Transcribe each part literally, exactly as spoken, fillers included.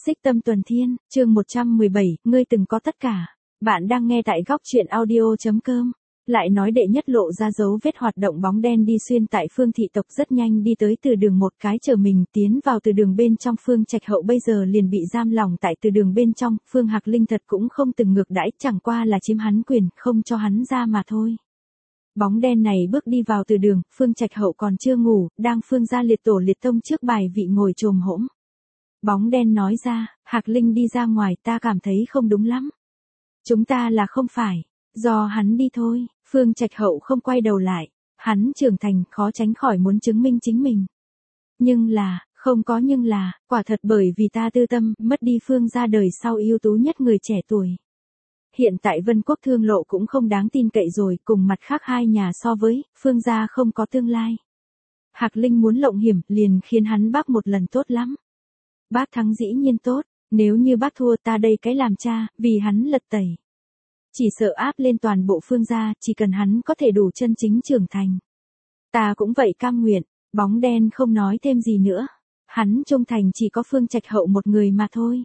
Xích Tâm Tuần Thiên, chương một trăm mười bảy, ngươi từng có tất cả. Bạn đang nghe tại góc truyện audio.com. Lại nói đệ nhất lộ ra dấu vết hoạt động bóng đen đi xuyên tại Phương thị tộc rất nhanh đi tới từ đường một cái chờ mình tiến vào từ đường bên trong. Phương Trạch Hậu bây giờ liền bị giam lỏng tại từ đường bên trong, Phương Hạc Linh thật cũng không từng ngược đãi, chẳng qua là chiếm hắn quyền, không cho hắn ra mà thôi. Bóng đen này bước đi vào từ đường, Phương Trạch Hậu còn chưa ngủ, đang Phương gia liệt tổ liệt tông trước bài vị ngồi chồm hỗn. Bóng đen nói ra, Hạc Linh đi ra ngoài, ta cảm thấy không đúng lắm. Chúng ta là không phải, do hắn đi thôi. Phương Trạch Hậu không quay đầu lại, hắn trưởng thành, khó tránh khỏi muốn chứng minh chính mình. Nhưng là, không có nhưng là, quả thật bởi vì ta tư tâm, mất đi Phương gia đời sau ưu tú nhất người trẻ tuổi. Hiện tại Vân Quốc Thương Lộ cũng không đáng tin cậy rồi, cùng mặt khác hai nhà so với, Phương gia không có tương lai. Hạc Linh muốn lộng hiểm, liền khiến hắn bác một lần tốt lắm. Bác thắng dĩ nhiên tốt, nếu như bác thua ta đây cái làm cha, vì hắn lật tẩy. Chỉ sợ áp lên toàn bộ Phương gia, chỉ cần hắn có thể đủ chân chính trưởng thành. Ta cũng vậy cam nguyện, bóng đen không nói thêm gì nữa. Hắn trung thành chỉ có Phương Trạch Hậu một người mà thôi.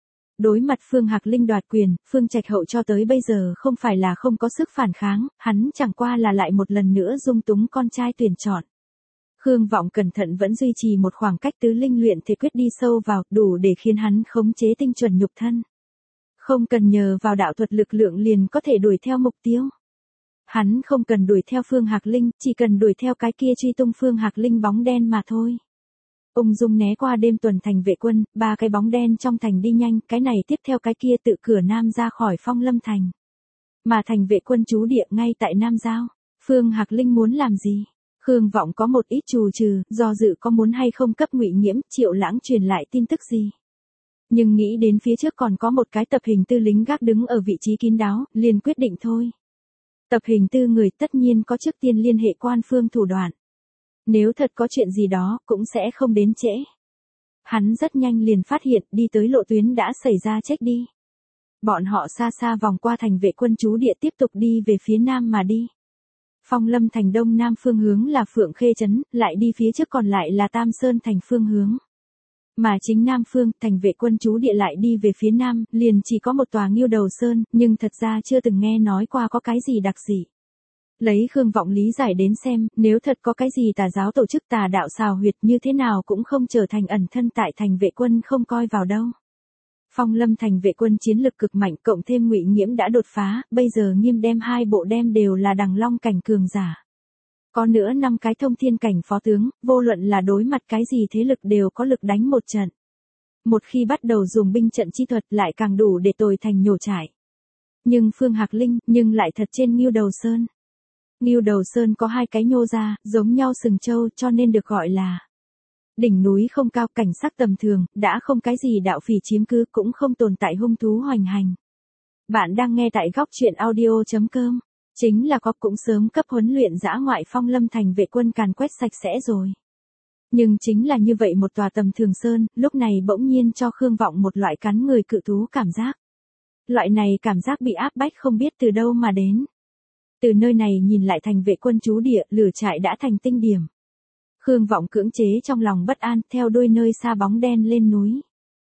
Đối mặt Phương Hạc Linh đoạt quyền, Phương Trạch Hậu cho tới bây giờ không phải là không có sức phản kháng, hắn chẳng qua là lại một lần nữa dung túng con trai tuyển chọn. Khương Vọng cẩn thận vẫn duy trì một khoảng cách tứ linh luyện thể quyết đi sâu vào, đủ để khiến hắn khống chế tinh chuẩn nhục thân. Không cần nhờ vào đạo thuật lực lượng liền có thể đuổi theo mục tiêu. Hắn không cần đuổi theo Phương Hạc Linh, chỉ cần đuổi theo cái kia truy tung Phương Hạc Linh bóng đen mà thôi. Ung dung né qua đêm tuần thành vệ quân, ba cái bóng đen trong thành đi nhanh, cái này tiếp theo cái kia tự cửa nam ra khỏi Phong Lâm thành. Mà thành vệ quân trú địa ngay tại Nam Giao. Phương Hạc Linh muốn làm gì? Khương Vọng có một ít trù trừ, do dự có muốn hay không cấp Ngụy Nghiễm, Triệu Lãng truyền lại tin tức gì. Nhưng nghĩ đến phía trước còn có một cái tập hình tư lính gác đứng ở vị trí kín đáo, liền quyết định thôi. Tập hình tư người tất nhiên có trước tiên liên hệ quan phương thủ đoạn. Nếu thật có chuyện gì đó, cũng sẽ không đến trễ. Hắn rất nhanh liền phát hiện đi tới lộ tuyến đã xảy ra chết đi. Bọn họ xa xa vòng qua thành vệ quân trú địa tiếp tục đi về phía nam mà đi. Phong Lâm thành đông nam phương hướng là Phượng Khê trấn, lại đi phía trước còn lại là Tam Sơn thành phương hướng. Mà chính nam phương, thành vệ quân trú địa lại đi về phía nam, liền chỉ có một tòa Ngưu Đầu Sơn, nhưng thật ra chưa từng nghe nói qua có cái gì đặc dị. Lấy Khương Vọng lý giải đến xem, nếu thật có cái gì tà giáo tổ chức tà đạo xào huyệt như thế nào cũng không trở thành ẩn thân tại thành vệ quân không coi vào đâu. Phong Lâm thành vệ quân chiến lực cực mạnh, cộng thêm Ngụy Nghiễm đã đột phá, bây giờ Nghiêm đem hai bộ đem đều là đằng long cảnh cường giả. Có nữa năm cái thông thiên cảnh phó tướng, vô luận là đối mặt cái gì thế lực đều có lực đánh một trận. Một khi bắt đầu dùng binh trận chi thuật lại càng đủ để tồi thành nhổ trải. Nhưng Phương Hạc Linh, nhưng lại thật trên Ngưu Đầu Sơn. Ngưu Đầu Sơn có hai cái nhô ra, giống nhau sừng trâu cho nên được gọi là đỉnh núi không cao, cảnh sắc tầm thường, đã không cái gì đạo phỉ chiếm cứ, cũng không tồn tại hung thú hoành hành. Bạn đang nghe tại góc truyện audio.com. Chính là có cũng sớm cấp huấn luyện dã ngoại Phong Lâm thành vệ quân càn quét sạch sẽ rồi. Nhưng chính là như vậy một tòa tầm thường sơn, lúc này bỗng nhiên cho Khương Vọng một loại cắn người cự thú cảm giác. Loại này cảm giác bị áp bách không biết từ đâu mà đến. Từ nơi này nhìn lại thành vệ quân trú địa, lửa trại đã thành tinh điểm. Khương Vọng cưỡng chế trong lòng bất an, theo đuôi nơi xa bóng đen lên núi.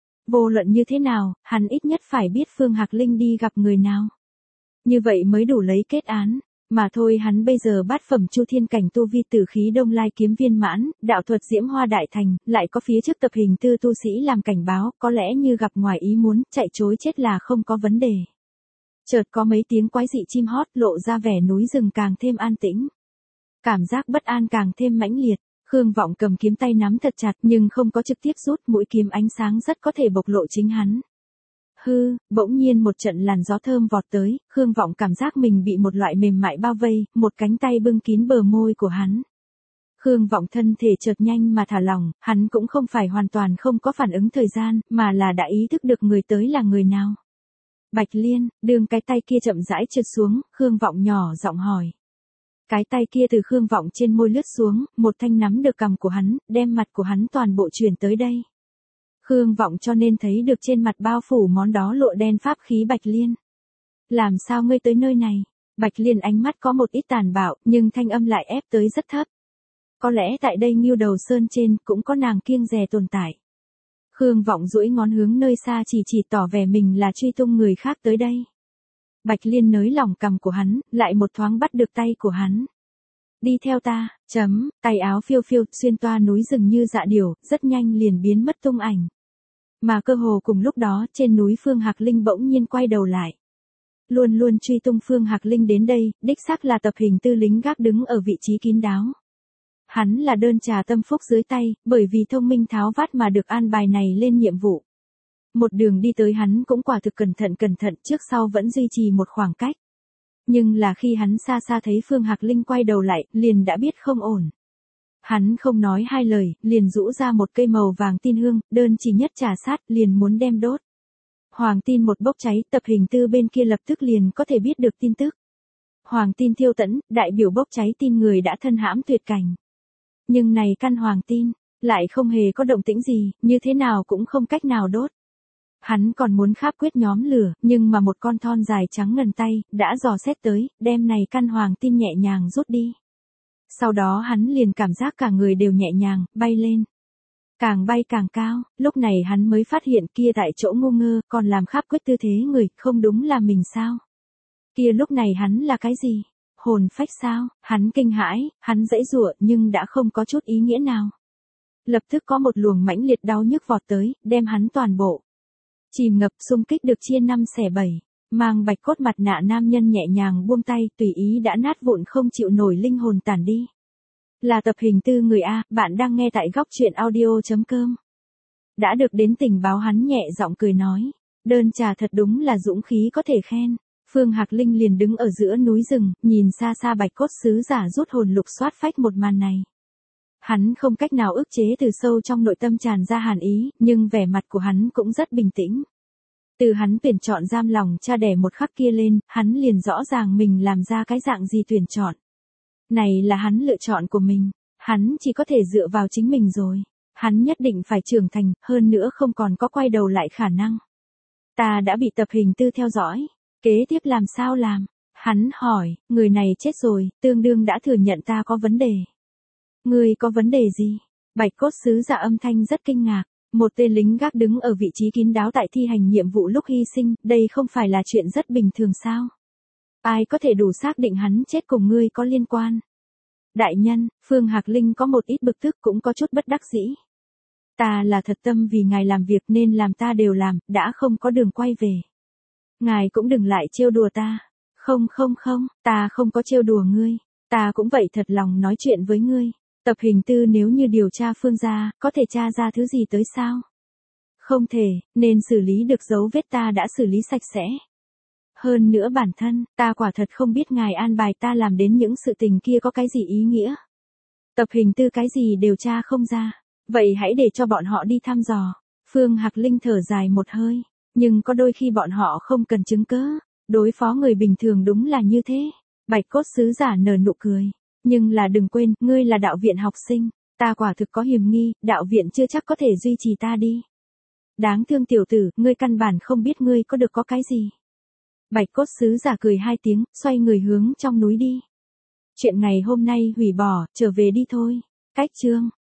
Vô luận như thế nào, hắn ít nhất phải biết Phương Hạc Linh đi gặp người nào. Như vậy mới đủ lấy kết án, mà thôi hắn bây giờ bát phẩm chu thiên cảnh tu vi tử khí đông lai kiếm viên mãn, đạo thuật diễm hoa đại thành, lại có phía trước tập hình tư tu sĩ làm cảnh báo, có lẽ như gặp ngoài ý muốn, chạy chối chết là không có vấn đề. Chợt có mấy tiếng quái dị chim hót lộ ra vẻ núi rừng càng thêm an tĩnh. Cảm giác bất an càng thêm mãnh liệt, Khương Vọng cầm kiếm tay nắm thật chặt nhưng không có trực tiếp rút, mũi kiếm ánh sáng rất có thể bộc lộ chính hắn. Hư, bỗng nhiên một trận làn gió thơm vọt tới, Khương Vọng cảm giác mình bị một loại mềm mại bao vây, một cánh tay bưng kín bờ môi của hắn. Khương Vọng thân thể chợt nhanh mà thả lỏng, hắn cũng không phải hoàn toàn không có phản ứng thời gian, mà là đã ý thức được người tới là người nào. Bạch Liên, đường cái tay kia chậm rãi trượt xuống, Khương Vọng nhỏ giọng hỏi. Cái tay kia từ Khương Vọng trên môi lướt xuống, một thanh nắm được cằm của hắn, đem mặt của hắn toàn bộ chuyển tới đây. Khương Vọng cho nên thấy được trên mặt bao phủ món đó lụa đen pháp khí Bạch Liên. Làm sao ngươi tới nơi này? Bạch Liên ánh mắt có một ít tàn bạo, nhưng thanh âm lại ép tới rất thấp. Có lẽ tại đây Ngưu Đầu Sơn trên cũng có nàng kiêng dè tồn tại. Khương Vọng duỗi ngón hướng nơi xa chỉ chỉ tỏ vẻ mình là truy tung người khác tới đây. Bạch Liên nới lỏng cằm của hắn, lại một thoáng bắt được tay của hắn. Đi theo ta, chấm, tay áo phiêu phiêu, xuyên toa núi rừng như dạ điểu, rất nhanh liền biến mất tung ảnh. Mà cơ hồ cùng lúc đó, trên núi Phương Hạc Linh bỗng nhiên quay đầu lại. Luôn luôn truy tung Phương Hạc Linh đến đây, đích xác là tập hình tư lính gác đứng ở vị trí kín đáo. Hắn là đơn trà tâm phúc dưới tay, bởi vì thông minh tháo vát mà được an bài này lên nhiệm vụ. Một đường đi tới hắn cũng quả thực cẩn thận cẩn thận, trước sau vẫn duy trì một khoảng cách. Nhưng là khi hắn xa xa thấy Phương Hạc Linh quay đầu lại, liền đã biết không ổn. Hắn không nói hai lời, liền rũ ra một cây màu vàng tin hương, đơn chỉ nhất trà sát, liền muốn đem đốt. Hoàng tin một bốc cháy, tập hình tư bên kia lập tức liền có thể biết được tin tức. Hoàng tin thiêu tẫn, đại biểu bốc cháy tin người đã thân hãm tuyệt cảnh. Nhưng này căn hoàng tin, lại không hề có động tĩnh gì, như thế nào cũng không cách nào đốt. Hắn còn muốn kháp quyết nhóm lửa, nhưng mà một con thon dài trắng ngần tay, đã dò xét tới, đem này căn hoàng tin nhẹ nhàng rút đi. Sau đó hắn liền cảm giác cả người đều nhẹ nhàng, bay lên. Càng bay càng cao, lúc này hắn mới phát hiện kia tại chỗ ngu ngơ, còn làm kháp quyết tư thế người, không đúng là mình sao? Kia lúc này hắn là cái gì? Hồn phách sao? Hắn kinh hãi, hắn dãy giụa nhưng đã không có chút ý nghĩa nào. Lập tức có một luồng mãnh liệt đau nhức vọt tới, đem hắn toàn bộ chìm ngập, xung kích được chia năm xẻ bảy, mang bạch cốt mặt nạ nam nhân nhẹ nhàng buông tay, tùy ý đã nát vụn không chịu nổi linh hồn tản đi. Là tập hình tư người A, bạn đang nghe tại góc truyện audio.com. Đã được đến tình báo, hắn nhẹ giọng cười nói, đơn trà thật đúng là dũng khí có thể khen. Phương Hạc Linh liền đứng ở giữa núi rừng, nhìn xa xa bạch cốt sứ giả rút hồn lục xoát phách một màn này. Hắn không cách nào ức chế từ sâu trong nội tâm tràn ra hàn ý, nhưng vẻ mặt của hắn cũng rất bình tĩnh. Từ hắn tuyển chọn giam lòng cha đẻ một khắc kia lên, hắn liền rõ ràng mình làm ra cái dạng gì tuyển chọn. Này là hắn lựa chọn của mình, hắn chỉ có thể dựa vào chính mình rồi. Hắn nhất định phải trưởng thành, hơn nữa không còn có quay đầu lại khả năng. Ta đã bị tập hình tư theo dõi, kế tiếp làm sao làm? Hắn hỏi, người này chết rồi, tương đương đã thừa nhận ta có vấn đề. Ngươi có vấn đề gì? Bạch cốt sứ giả âm thanh rất kinh ngạc. Một tên lính gác đứng ở vị trí kín đáo tại thi hành nhiệm vụ lúc hy sinh, đây không phải là chuyện rất bình thường sao? Ai có thể đủ xác định hắn chết cùng ngươi có liên quan? Đại nhân, Phương Hạc Linh có một ít bực tức, cũng có chút bất đắc dĩ. Ta là thật tâm vì ngài làm việc nên làm ta đều làm, đã không có đường quay về. Ngài cũng đừng lại trêu đùa ta. Không không không, ta không có trêu đùa ngươi. Ta cũng vậy, thật lòng nói chuyện với ngươi. Tập hình tư nếu như điều tra Phương gia, có thể tra ra thứ gì tới sao? Không thể, nên xử lý được dấu vết ta đã xử lý sạch sẽ. Hơn nữa bản thân, ta quả thật không biết ngài an bài ta làm đến những sự tình kia có cái gì ý nghĩa. Tập hình tư cái gì điều tra không ra. Vậy hãy để cho bọn họ đi thăm dò. Phương Hạc Linh thở dài một hơi. Nhưng có đôi khi bọn họ không cần chứng cớ. Đối phó người bình thường đúng là như thế. Bạch cốt sứ giả nở nụ cười. Nhưng là đừng quên, ngươi là đạo viện học sinh. Ta quả thực có hiểm nghi, đạo viện chưa chắc có thể duy trì ta đi. Đáng thương tiểu tử, ngươi căn bản không biết ngươi có được có cái gì. Bạch cốt sứ giả cười hai tiếng, xoay người hướng trong núi đi. Chuyện ngày hôm nay hủy bỏ, trở về đi thôi. Cách chương.